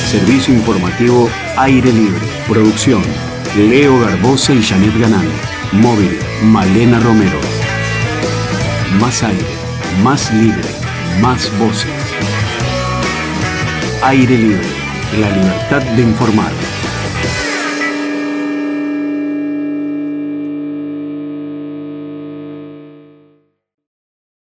Servicio informativo Aire Libre. Producción Leo Garbosa y Janet Ganán. Móvil Malena Romero. Más aire, más libre, más voces. Aire Libre, la libertad de informar.